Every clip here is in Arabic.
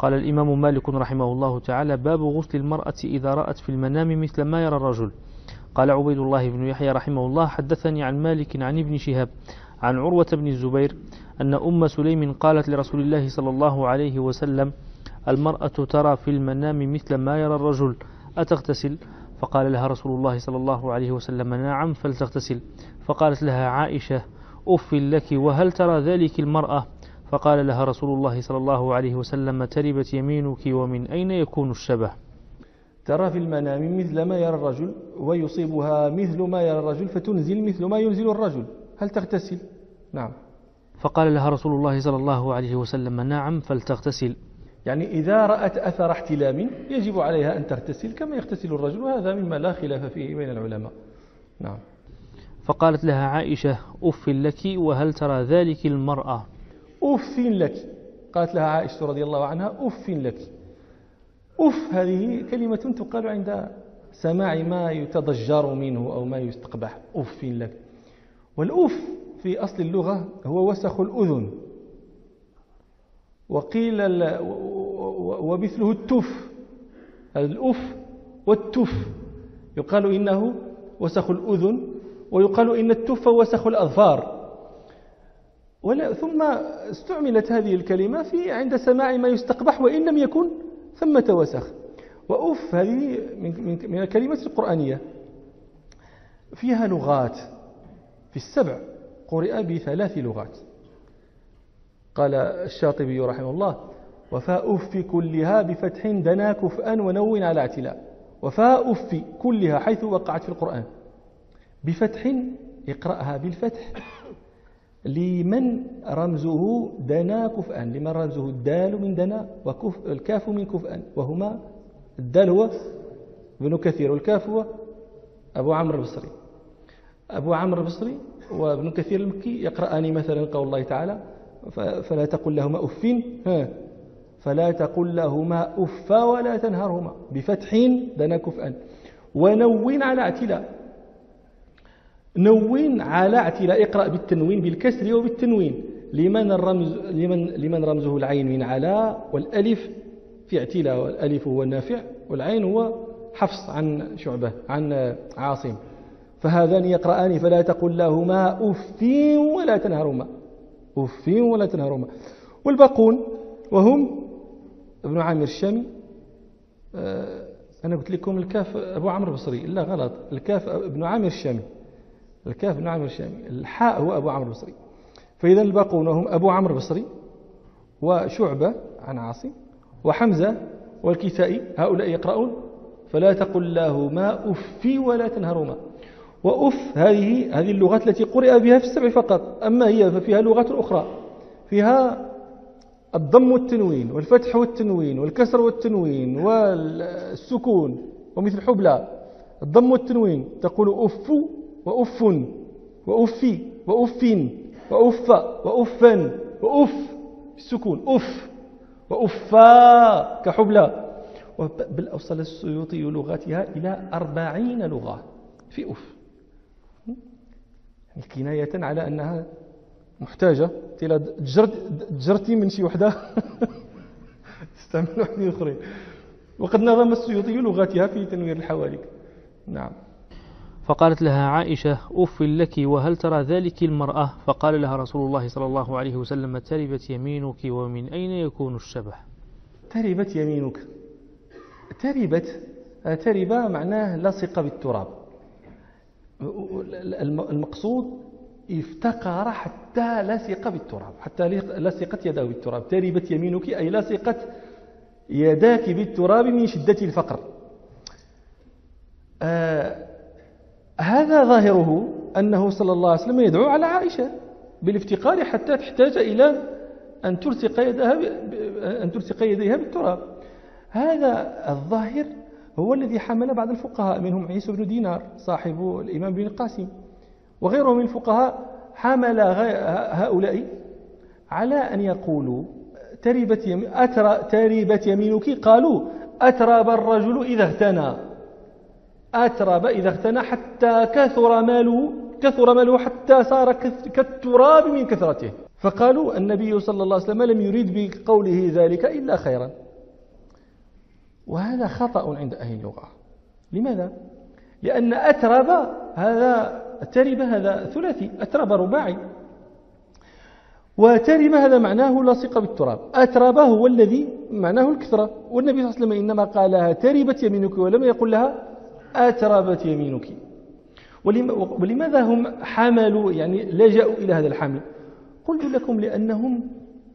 قال الإمام مالك رحمه الله تعالى: باب غسل المرأة إذا رأت في المنام مثل ما يرى الرجل. قال عبيد الله بن يحيى رحمه الله: حدثني عن مالك عن ابن شهاب عن عروة بن الزبير أن أم سليم قالت لرسول الله صلى الله عليه وسلم: المرأة ترى في المنام مثل ما يرى الرجل، أتغتسل؟ فقال لها رسول الله صلى الله عليه وسلم: نعم فلتغتسل. فقالت لها عائشة: أف لك وهل ترى ذلك المرأة؟ فقال لها رسول الله صلى الله عليه وسلم: تربت يمينك ومن أين يكون الشبه؟ ترى في المنام مثل ما يرى الرجل ويصيبها مثل ما يرى الرجل فتنزل مثل ما ينزل الرجل، هل تغتسل؟ نعم. فقال لها رسول الله صلى الله عليه وسلم: نعم فلتغتسل. يعني إذا رأت أثر احتلام يجب عليها أن تغتسل كما يغتسل الرجل، وهذا مما لا خلاف فيه بين العلماء. نعم. فقالت لها عائشة: أف لك وهل ترى ذلك المرأة؟ أف لك، قالت لها عائشة رضي الله عنها: أف لك. أف هذه كلمة تقال عند سماع ما يتضجر منه أو ما يستقبح، أف لك. والأف في أصل اللغة هو وسخ الأذن، وقيل ومثله التف، الأف والتف يقال إنه وسخ الأذن، ويقال إن التف وسخ الأظفار. ثم استعملت هذه الكلمة في عند سماع ما يستقبح وإن لم يكن ثمة وسخ. وأف هذه من الكلمات القرآنية، فيها لغات، في السبع قرئ ب3 لغات. قال الشاطبي رحمه الله: وفاء أف كلها بفتح دنا كفءا ونون على اعتلاء. وفاء أف كلها حيث وقعت في القرآن بفتح، اقرأها بالفتح لمن رمزه دنا كفءا، لمن رمزه الدال من دنا والكاف من كفءا، وهما الدال هو ابن كثير والكاف هو أبو عمرو البصري. أبو عمرو البصري وابن كثير المكي يقرأان مثلا قول الله تعالى: فلا تقل لهما أف، فلا تقل لهما أف ولا تنهرهما، بفتح دنا كفءا ونون على اعتلاء. نون على اعتلاء، اقرأ بالتنوين بالكسر وبالتنوين لمن رمزه العين من علاء، والألف في اعتلاء، والألف هو النافع والعين هو حفص عن شعبة عن عاصم. فهذان يقرأان: فلا تقل لهما أف ولا تنهرهما، أف ولا تنهرهما. والباقون وهم ابن عامر الشامي، أنا قلت لكم الكاف أبو عمرو البصري، لا غلط، الكاف ابن عامر الشامي، الكاف ابن عامر الشامي، الحاء هو أبو عمرو البصري. فإذا الباقون هم أبو عمرو البصري وشعبة عن عاصم وحمزة والكسائي، هؤلاء يقرؤون: فلا تقل لهما أف ولا تنهرهما. وأف هذه اللغات التي قرئ بها في السبع فقط، أما هي ففيها لغات أخرى، فيها الضم والتنوين والفتح والتنوين والكسر والتنوين والسكون، ومثل حبلى الضم والتنوين تقول أف وأف وأفي وأف وأف وأفا وأف بالسكون، أف وأفا كحبلى. بل أوصل السيوطي لغاتها إلى 40 لغة في أف، كناية على أنها محتاجة إلى جرتي من شي وحدة تستعمل وحدين أخرين. وقد نظم السيوطي لغاتها في تنوير الحوالك. نعم. فقالت لها عائشة: أف لك وهل ترى ذلك المرأة؟ فقال لها رسول الله صلى الله عليه وسلم: تربت يمينك ومن أين يكون الشبه؟ تربت يمينك، ترب معناه لصق بالتراب، المقصود افتقر حتى لصق بالتراب، حتى لصقت يده بالتراب. تربت يمينك أي لصقت يداك بالتراب من شدة الفقر. هذا ظاهره أنه صلى الله عليه وسلم يدعو على عائشة بالافتقار حتى تحتاج إلى أن تلصق يديها بالتراب. هذا الظاهر هو الذي حمل بعض الفقهاء، منهم عيسى بن دينار صاحب الإمام بن القاسم وغيره من الفقهاء، حمل هؤلاء على أن يقولوا تربت يمينك، قالوا أترب الرجل إذا اغتنى، أترب إذا اغتنى حتى كثر ماله حتى صار كالتراب من كثرته. فقالوا النبي صلى الله عليه وسلم لم يريد بقوله ذلك إلا خيرا، وهذا خطأ عند أهل اللغة. لماذا؟ لأن أترب هذا ترب هذا ثلاثي، أترب رباعي، وترب هذا معناه لصق بالتراب، أترب هو الذي معناه الكثرة، والنبي صلى الله عليه وسلم إنما قال لها تربت يمينك ولم يقل لها أتربت يمينك. ولماذا هم حملوا يعني لجأوا إلى هذا الحمل؟ قلت لكم لأنهم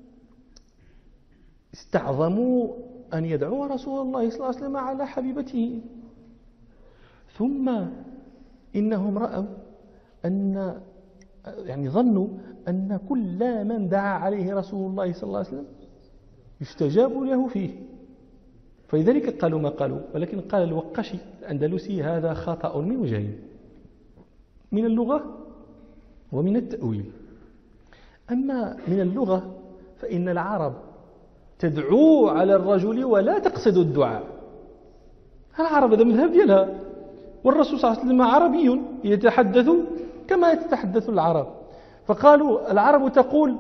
استعظموا أن يدعوا رسول الله صلى الله عليه وسلم على حبيبته، ثم إنهم رأوا أن يعني ظنوا أن كل من دعا عليه رسول الله صلى الله عليه وسلم يستجاب له فيه، فلذلك قالوا ما قالوا. ولكن قال الوقشي الأندلسي هذا خطأ من وجهين، من اللغة ومن التأويل. أما من اللغة فإن العرب تدعو على الرجل ولا تقصد الدعاء. العرب هذا مذهب ديالها، والرسول صلى الله عليه وسلم عربي يتحدث كما يتحدث العرب، فقالوا العرب تقول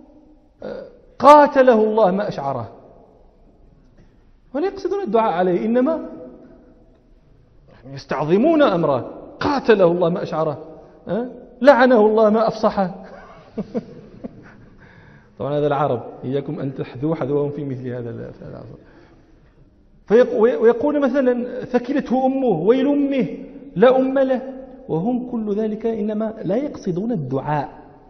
قاتله الله ما أشعره، ولا يقصدون الدعاء عليه، إنما يستعظمون أمره، قاتله الله ما أشعره، لعنه الله ما أفصحه. طبعا هذا العرب، إياكم أن تحذوا حذوهم في مثل هذا العصر. ويقول مثلا ثكلته أمه ويل أمه لا أم له، وهم كل ذلك إنما لا يقصدون الدعاء.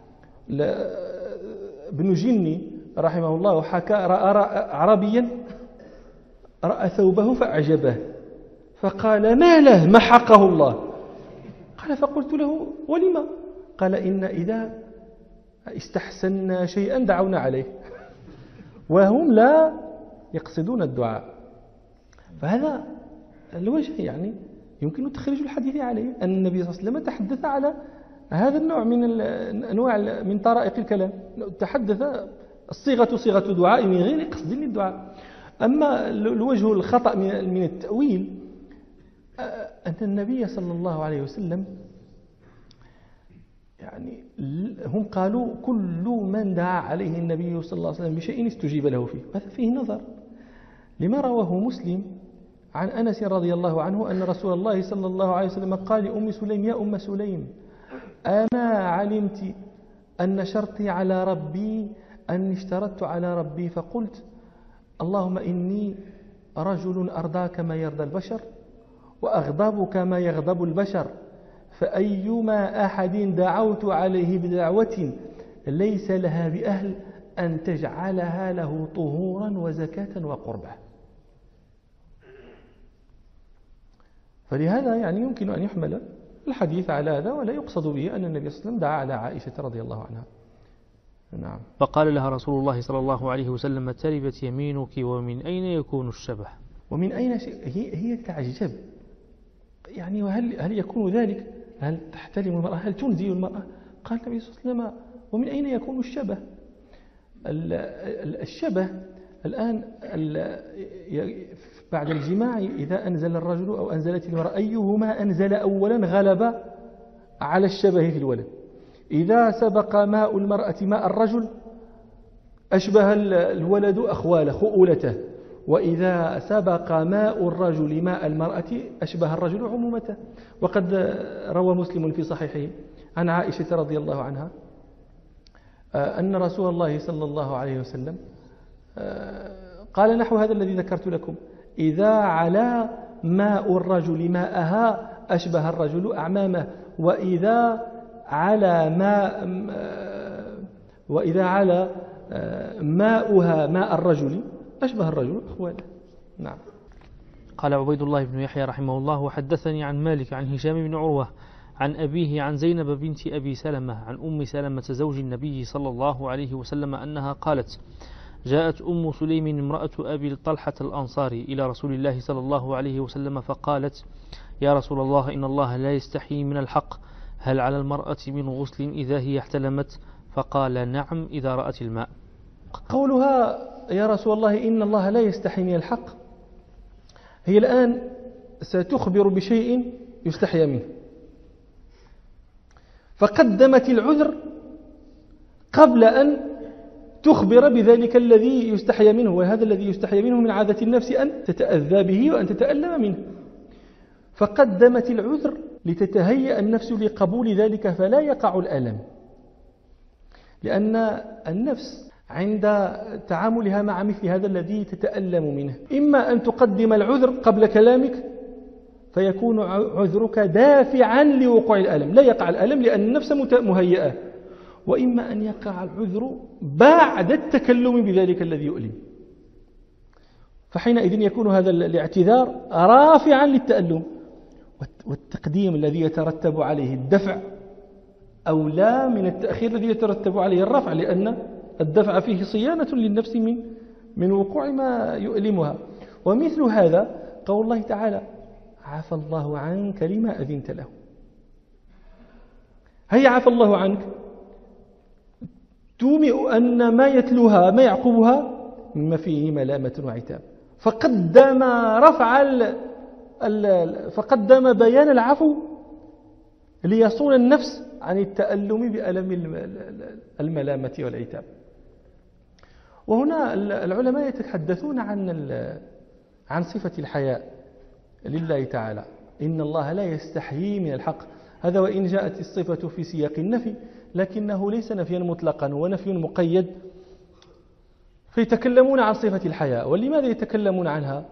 ابن جني رحمه الله حكى رأى عربيا رأى ثوبه فأعجبه فقال ما له محقه الله. قال فقلت له ولما؟ قال إن إذا استحسنا شيئا دعونا عليه، وهم لا يقصدون الدعاء. فهذا الوجه يعني يمكن تخرج الحديث عليه أن النبي صلى الله عليه وسلم تحدث على هذا النوع من أنواع من طرائق الكلام، تحدث الصيغة صيغة دعاء من غير قصد للدعاء. أما الوجه الخطأ من التأويل أن النبي صلى الله عليه وسلم يعني هم قالوا كل من دعا عليه النبي صلى الله عليه وسلم بشيء استجيب له فيه. هذا فيه نظر، لما رواه مسلم عن أنس رضي الله عنه أن رسول الله صلى الله عليه وسلم قال لأم سليم يا أم سليم أما علمت أن شرطي على ربي أني اشترطت على ربي فقلت اللهم إني رجل أرضى كما يرضى البشر وأغضب كما يغضب البشر، فأيما أحد دعوت عليه بدعوة ليس لها بأهل أن تجعلها له طهورا وزكاة وقربة. فلهذا يعني يمكن أن يحمل الحديث على هذا، ولا يقصد به أن النبي صلى الله عليه وسلم دعا على عائشة رضي الله عنها. نعم. فقال لها رسول الله صلى الله عليه وسلم تربت يمينك ومن أين يكون الشبه؟ ومن أين هي تعجب يعني، وهل يكون ذلك؟ هل تحترم المرأة؟ هل تنزي المرأة؟ قال النبي صلى الله عليه وسلم ومن أين يكون الشبه؟ الشبه الآن بعد الجماع إذا أنزل الرجل أو أنزلت المرأة أيهما أنزل أولا غلب على الشبه في الولد. إذا سبق ماء المرأة ماء الرجل أشبه الولد أخواله خؤولته، وإذا سبق ماء الرجل ماء المرأة أشبه الرجل عمومته. وقد روى مسلم في صحيحه عن عائشة رضي الله عنها أن رسول الله صلى الله عليه وسلم قال نحو هذا الذي ذكرت لكم: إذا علا ماء الرجل ماءها أشبه الرجل أعمامه، وإذا علا ماؤها ماء الرجل أشبه الرجل أخواله. نعم. قال عبيد الله بن يحيى رحمه الله وحدثني عن مالك عن هشام بن عروة عن أبيه عن زينب بنت أبي سلمة عن أم سلمة زوج النبي صلى الله عليه وسلم أنها قالت: جاءت أم سليم امرأة أبي طلحة الأنصاري إلى رسول الله صلى الله عليه وسلم فقالت: يا رسول الله إن الله لا يستحي من الحق، هل على المرأة من غسل إذا هي احتلمت؟ فقال: نعم إذا رأت الماء. قولها يا رسول الله إن الله لا يستحي من الحق، هي الآن ستخبر بشيء يستحيا منه، فقدمت العذر قبل أن تخبر بذلك الذي يستحيا منه، وهذا الذي يستحيا منه من عادة النفس أن تتأذى به وأن تتألم منه. فقدمت العذر لتتهيأ النفس لقبول ذلك فلا يقع الألم، لأن النفس عند تعاملها مع مثل هذا الذي تتألم منه إما أن تقدم العذر قبل كلامك فيكون عذرك دافعا لوقوع الألم، لا يقع الألم لأن النفس مهيئة، وإما أن يقع العذر بعد التكلم بذلك الذي يؤلم، فحينئذ يكون هذا الاعتذار رافعا للتألم، والتقديم الذي يترتب عليه الدفع أولى من التأخير الذي يترتب عليه الرفع، لأن الدفع فيه صيانة للنفس من وقوع ما يؤلمها. ومثل هذا قول الله تعالى: عفى الله عنك لما أذنت له. هي عفى الله عنك تومئ أن ما يتلوها ما يعقبها مما فيه ملامة وعتاب، فقدم بيان العفو ليصون النفس عن التألم بألم الملامة والعتاب. وهنا العلماء يتحدثون عن صفة الحياء لله تعالى، إن الله لا يستحيي من الحق، هذا وإن جاءت الصفة في سياق النفي لكنه ليس نفيا مطلقا، هو نفي مقيد. فيتكلمون عن صفة الحياء. ولماذا يتكلمون عنها؟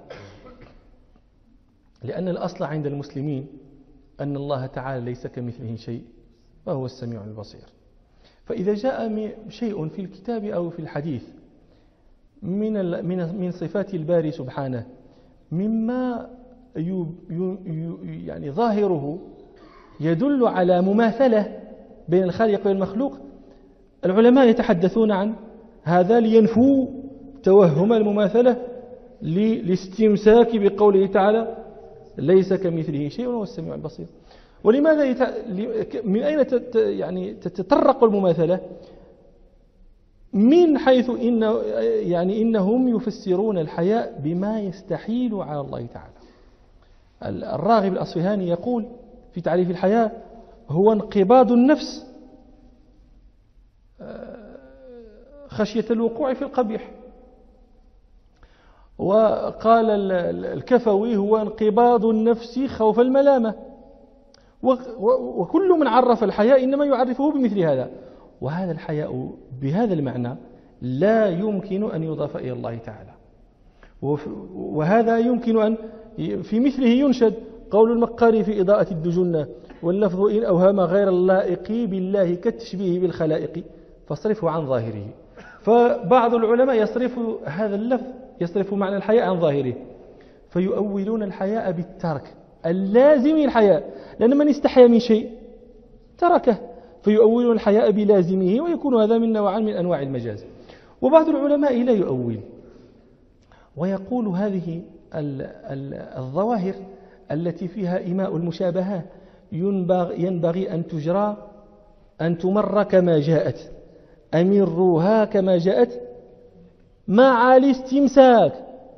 لأن الأصل عند المسلمين أن الله تعالى ليس كمثله شيء وهو السميع البصير. فإذا جاء شيء في الكتاب أو في الحديث من صفات الباري سبحانه مما يعني ظاهره يدل على مماثلة بين الخالق والمخلوق، العلماء يتحدثون عن هذا لينفوا توهم المماثلة للاستمساك بقوله تعالى: ليس كمثله شيء وهو السميع البصير. ولماذا من أين يعني تتطرق المماثلة؟ من حيث إنهم يفسرون الحياء بما يستحيل على الله تعالى. الراغب الأصفهاني يقول في تعريف الحياء: هو انقباض النفس خشية الوقوع في القبيح. وقال الكفوي: هو انقباض النفس خوف الملامة. وكل من عرف الحياء إنما يعرفه بمثل هذا، وهذا الحياء بهذا المعنى لا يمكن أن يضاف إلى الله تعالى، وهذا يمكن أن في مثله ينشد قول المقاري في إضاءة الدجنة: واللفظ إن أوهم غير اللائق بالله كالتشبيه بالخلائق فاصرفه عن ظاهره. فبعض العلماء يصرف هذا اللفظ، يصرف معنى الحياء عن ظاهره، فيؤولون الحياء بالترك اللازم الحياء، لأن من استحيا من شيء تركه، فيؤولون الحياء بلازمه، ويكون هذا من نوعان من أنواع المجاز. وبعض العلماء لا يؤول ويقول هذه الظواهر التي فيها إيماء المشابهة ينبغي أن تمر كما جاءت، أمروها كما جاءت مع الاستمساك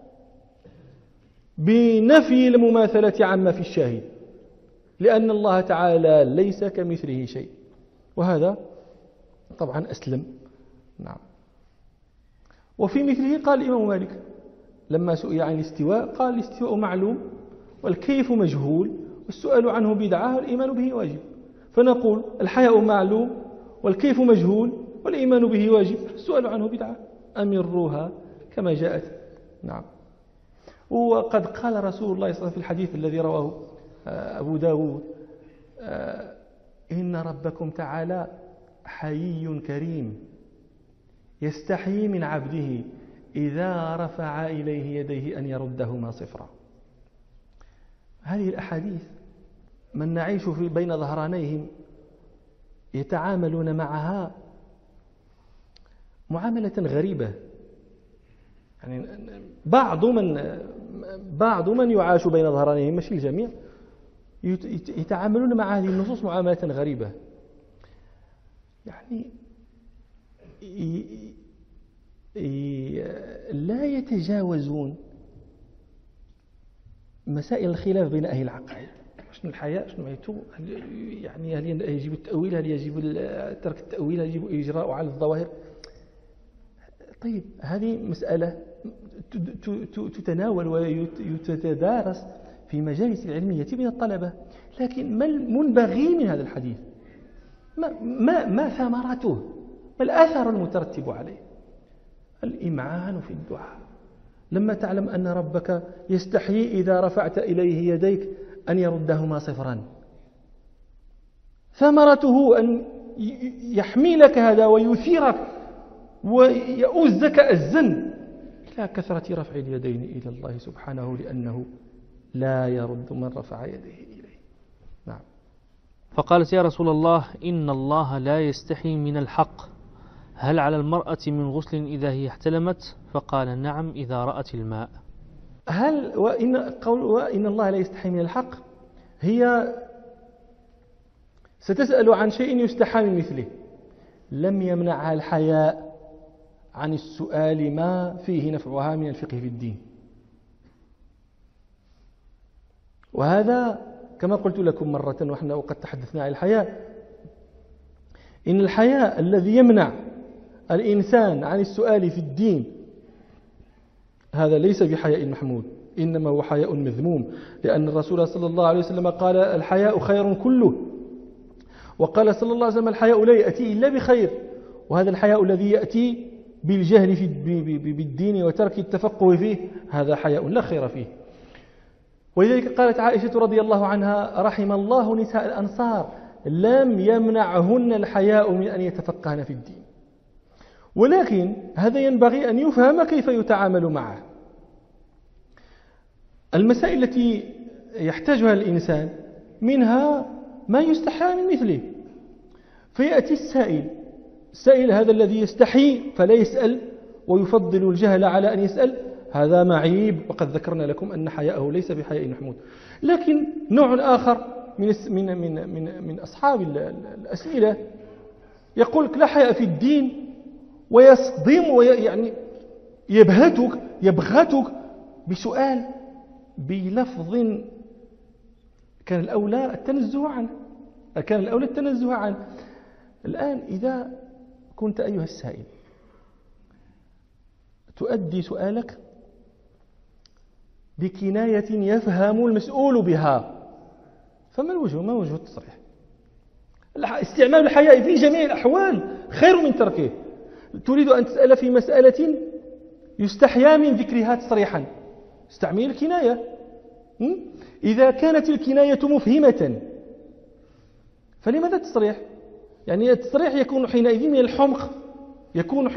بنفي المماثلة عما في الشاهد، لأن الله تعالى ليس كمثله شيء، وهذا طبعا أسلم. نعم. وفي مثله قال الإمام مالك لما سئل عن الاستواء قال: الاستواء معلوم والكيف مجهول والسؤال عنه بدعة والإيمان به واجب. فنقول الحياء معلوم والكيف مجهول والإيمان به واجب، السؤال عنه بدعة، أمروها كما جاءت. نعم. وقد قال رسول الله صلى الله عليه وسلم في الحديث الذي رواه أبو داود: إن ربكم تعالى حيي كريم يستحيي من عبده إذا رفع إليه يديه أن يردهما صفرا. هذه الأحاديث من نعيش بين ظهرانيهم يتعاملون معها معاملة غريبة. يعني بعض من يعاش بين ظهرانيهم، مش الجميع، يتعاملون مع هذه النصوص معاملة غريبة. يعني لا يتجاوزون مسائل الخلاف بين أهل العقائد. شنو الحياء، شنو ميتو، يعني هل يجب التأويل، هل يجب ترك التأويل، هل يجب الإجراء على الظواهر. طيب هذه مسألة تتناول وتتدارس في مجالس العلمية من الطلبة، لكن ما المنبغي من هذا الحديث؟ ما ثمرته؟ ما الأثر المترتب عليه؟ الإمعان في الدعاء. لما تعلم أن ربك يستحيي إذا رفعت إليه يديك أن يردهما صفرا، ثمرته أن يحملك هذا ويثيرك ويؤزك أزا إلى كثرة رفع اليدين إلى الله سبحانه، لأنه لا يرد من رفع يديه إليه. نعم. فقالت: يا رسول الله، إن الله لا يستحي من الحق، هل على المرأة من غسل إذا هي احتلمت؟ فقال: نعم إذا رأت الماء. وإن الله لا يستحي من الحق، هي ستسأل عن شيء يستحى من مثله. لم يمنعها الحياء عن السؤال ما فيه نفعها من الفقه في الدين. وهذا كما قلت لكم مرة ونحن وقد تحدثنا عن الحياء، إن الحياء الذي يمنع الإنسان عن السؤال في الدين هذا ليس بحياء محمود، إنما هو حياء مذموم، لأن الرسول صلى الله عليه وسلم قال: الحياء خير كله. وقال صلى الله عليه وسلم: الحياء لا يأتي إلا بخير. وهذا الحياء الذي يأتي بالجهل بالدين وترك التفقه فيه، هذا حياء لا خير فيه. ولذلك قالت عائشة رضي الله عنها: رحم الله نساء الأنصار لم يمنعهن الحياء من أن يتفقهن في الدين. ولكن هذا ينبغي أن يفهم كيف يتعامل معه. المسائل التي يحتاجها الإنسان منها ما يستحى من مثله، فيأتي السائل هذا الذي يستحي فلا يسأل ويفضل الجهل على أن يسأل، هذا معيب، وقد ذكرنا لكم أن حياءه ليس بحياء محمود. لكن نوع آخر من أصحاب الأسئلة يقول لك لا حياء في الدين، ويصدم ويعني يبغتك بسؤال بلفظ كان الأولى التنزه عنه. الآن إذا كنت أيها السائل تؤدي سؤالك بكناية يفهم المسؤول بها، فما وجه التصريح؟ استعمال الحياء في جميع الأحوال خير من تركه. تريد أن تسأل في مسألة يستحيا من ذكرها تصريحا، استعمل الكناية. إذا كانت الكناية مفهمة فلماذا التصريح؟ يعني التصريح يكون حينئذ من الحمق، يكون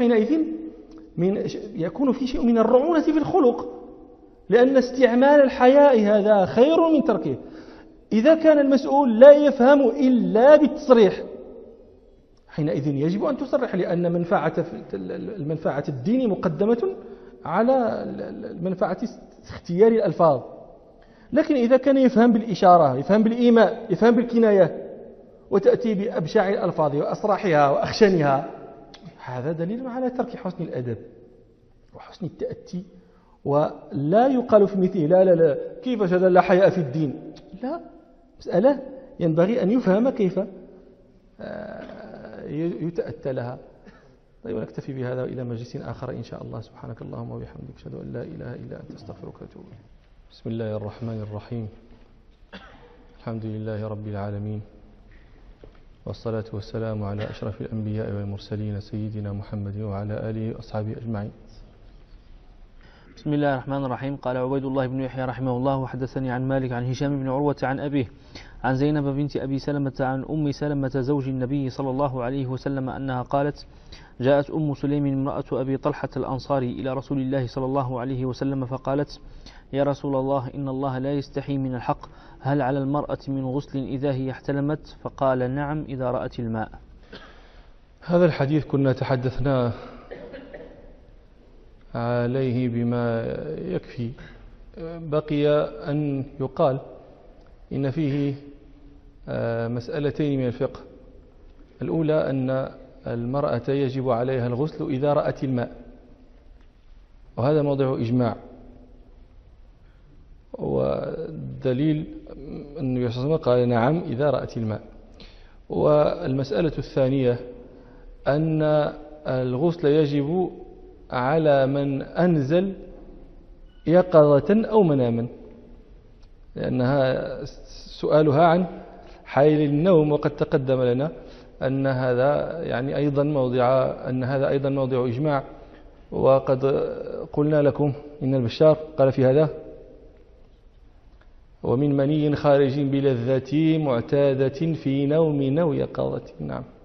في شيء من الرعونة في الخلق، لأن استعمال الحياء هذا خير من تركه. إذا كان المسؤول لا يفهم إلا بالتصريح حينئذ يجب أن تصرح، لأن المنفعة الدين مقدمة على المنفعة اختيار الألفاظ. لكن إذا كان يفهم بالإشارة، يفهم بالإيماء، يفهم بالكناية، وتأتي بأبشع الألفاظ وأصراحها وأخشنها، هذا دليل على ترك حسن الأدب وحسن التأتي. ولا يقال في مثله لا كيف هذا لا حياء في الدين، لا، مسألة ينبغي أن يفهم كيف يتأتى لها. طيب، ونكتفي بهذا إلى مجلس آخر إن شاء الله. سبحانك اللهم وبحمدك، أشهد أن لا إله إلا أنت، أستغفرك وأتوب إليك. بسم الله الرحمن الرحيم. الحمد لله رب العالمين، والصلاة والسلام على أشرف الأنبياء والمرسلين سيدنا محمد وعلى آله وأصحابه أجمعين. بسم الله الرحمن الرحيم. قال عبيد الله بن يحيى رحمه الله: وحدثني عن مالك عن هشام بن عروة عن أبيه عن زينب بنت أبي سلمة عن أم سلمة زوج النبي صلى الله عليه وسلم أنها قالت: جاءت أم سليم امرأة أبي طلحة الأنصاري إلى رسول الله صلى الله عليه وسلم فقالت: يا رسول الله، إن الله لا يستحي من الحق، هل على المرأة من غسل إذا هي احتلمت؟ فقال: نعم إذا رأت الماء. هذا الحديث كنا تحدثنا عليه بما يكفي. بقي أن يقال إن فيه مسألتين من الفقه. الأولى أن المرأة يجب عليها الغسل إذا رأت الماء، وهذا موضع إجماع، والدليل أن النبي صلى الله عليه وسلم قال: نعم إذا رأت الماء. والمسألة الثانية أن الغسل يجب على من أنزل يقظة أو مناما، لأنها سؤالها عن حال النوم، وقد تقدم لنا أن هذا أيضا موضع إجماع. وقد قلنا لكم إن البشار قال في هذا: ومن مني خارج بلذة معتادة في نوم أو يقظة. نعم.